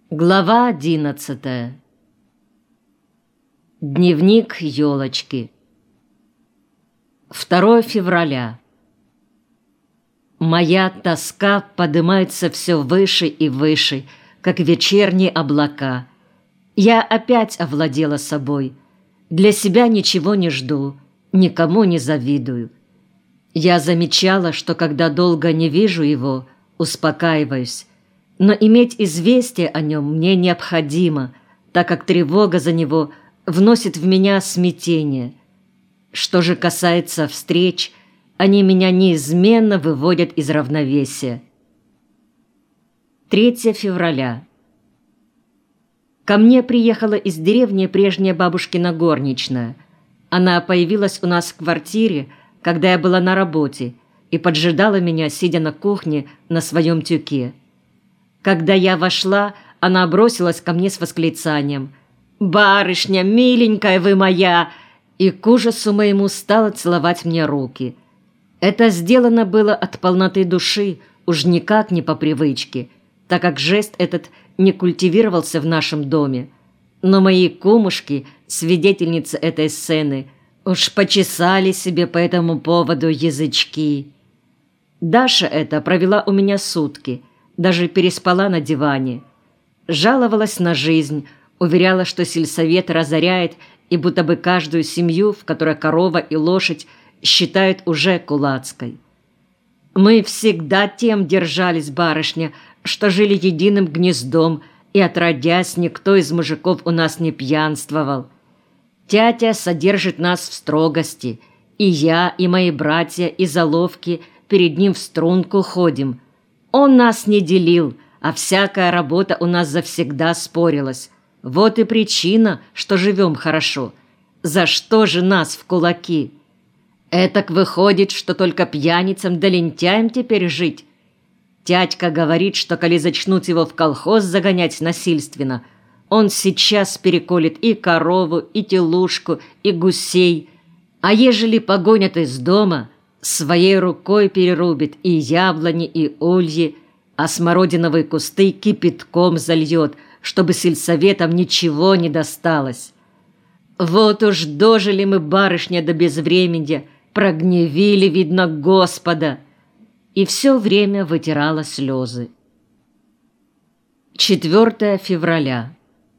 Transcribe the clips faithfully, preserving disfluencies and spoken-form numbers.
Глава одиннадцатая. Дневник елочки. второе февраля. Моя тоска поднимается все выше и выше, как вечерние облака. Я опять овладела собой. Для себя ничего не жду, никому не завидую. Я замечала, что когда долго не вижу его, успокаиваюсь. Но иметь известие о нем мне необходимо, так как тревога за него вносит в меня смятение. Что же касается встреч, они меня неизменно выводят из равновесия. третье февраля. Ко мне приехала из деревни прежняя бабушкина горничная. Она появилась у нас в квартире, когда я была на работе, и поджидала меня, сидя на кухне на своем тюке. Когда я вошла, она бросилась ко мне с восклицанием: «Барышня, миленькая вы моя!» и к ужасу моему стала целовать мне руки. Это сделано было от полноты души, уж никак не по привычке, так как жест этот не культивировался в нашем доме. Но мои кумушки, свидетельницы этой сцены, уж почесали себе по этому поводу язычки. Даша эта провела у меня сутки, даже переспала на диване. Жаловалась на жизнь, уверяла, что сельсовет разоряет, и будто бы каждую семью, в которой корова и лошадь, считают уже кулацкой. Мы всегда тем держались, барышня, что жили единым гнездом, и отродясь никто из мужиков у нас не пьянствовал. Тятя содержит нас в строгости, и я, и мои братья, и заловки перед ним в струнку ходим. Он нас не делил, а всякая работа у нас завсегда спорилась. Вот и причина, что живем хорошо. За что же нас в кулаки? Этак выходит, что только пьяницам да лентяям теперь жить. Тятька говорит, что коли зачнут его в колхоз загонять насильственно, он сейчас переколет и корову, и телушку, и гусей. А ежели погонят из дома, своей рукой перерубит и яблони, и ульи, а смородиновые кусты кипятком зальет, чтобы сельсоветам ничего не досталось. Вот уж дожили мы, барышня, до безвременья, прогневили, видно, Господа. И все время вытирала слезы. четвёртое февраля.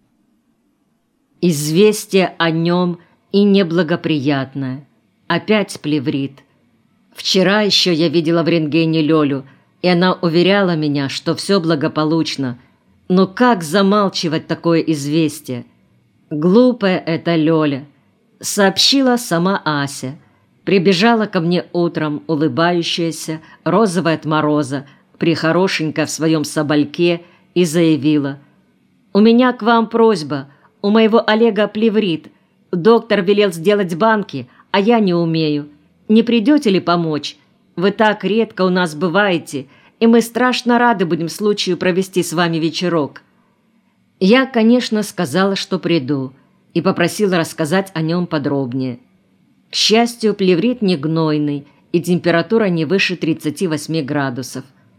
Известие о нем и неблагоприятное. Опять плеврит. Вчера еще я видела в рентгене Лёлю, и она уверяла меня, что все благополучно. Но как замалчивать такое известие? Глупая эта Лёля. Сообщила сама Ася. Прибежала ко мне утром, улыбающаяся, розовая от мороза, прихорошенькая в своем собольке, и заявила: «У меня к вам просьба. У моего Олега плеврит. Доктор велел сделать банки, а я не умею. Не придете ли помочь? Вы так редко у нас бываете, и мы страшно рады будем случаю провести с вами вечерок». Я, конечно, сказала, что приду, и попросила рассказать о нем подробнее. К счастью, плеврит не гнойный, и температура не выше тридцати восьми градусов.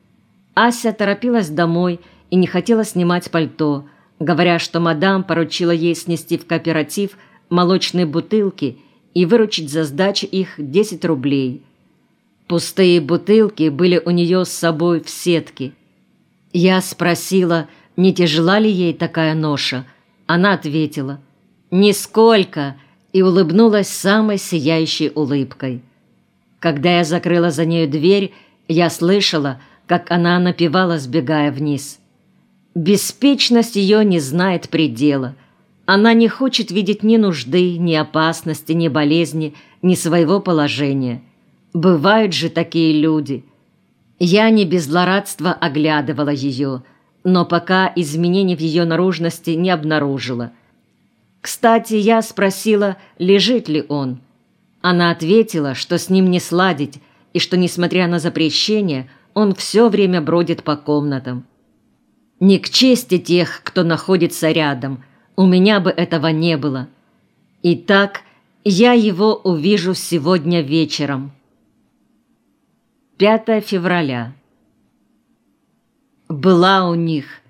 Ася торопилась домой и не хотела снимать пальто, говоря, что мадам поручила ей снести в кооператив молочные бутылки и выручить за сдачу их десять рублей. Пустые бутылки были у нее с собой в сетке. Я спросила, не тяжела ли ей такая ноша. Она ответила: «Нисколько», и улыбнулась самой сияющей улыбкой. Когда я закрыла за нею дверь, я слышала, как она напевала, сбегая вниз. Беспечность ее не знает предела. Она не хочет видеть ни нужды, ни опасности, ни болезни, ни своего положения. Бывают же такие люди. Я не без злорадства оглядывала ее, но пока изменений в ее наружности не обнаружила. Кстати, я спросила, лежит ли он. Она ответила, что с ним не сладить, и что, несмотря на запрещение, он все время бродит по комнатам. Не к чести тех, кто находится рядом, у меня бы этого не было. Итак, я его увижу сегодня вечером. пятое февраля. Была у них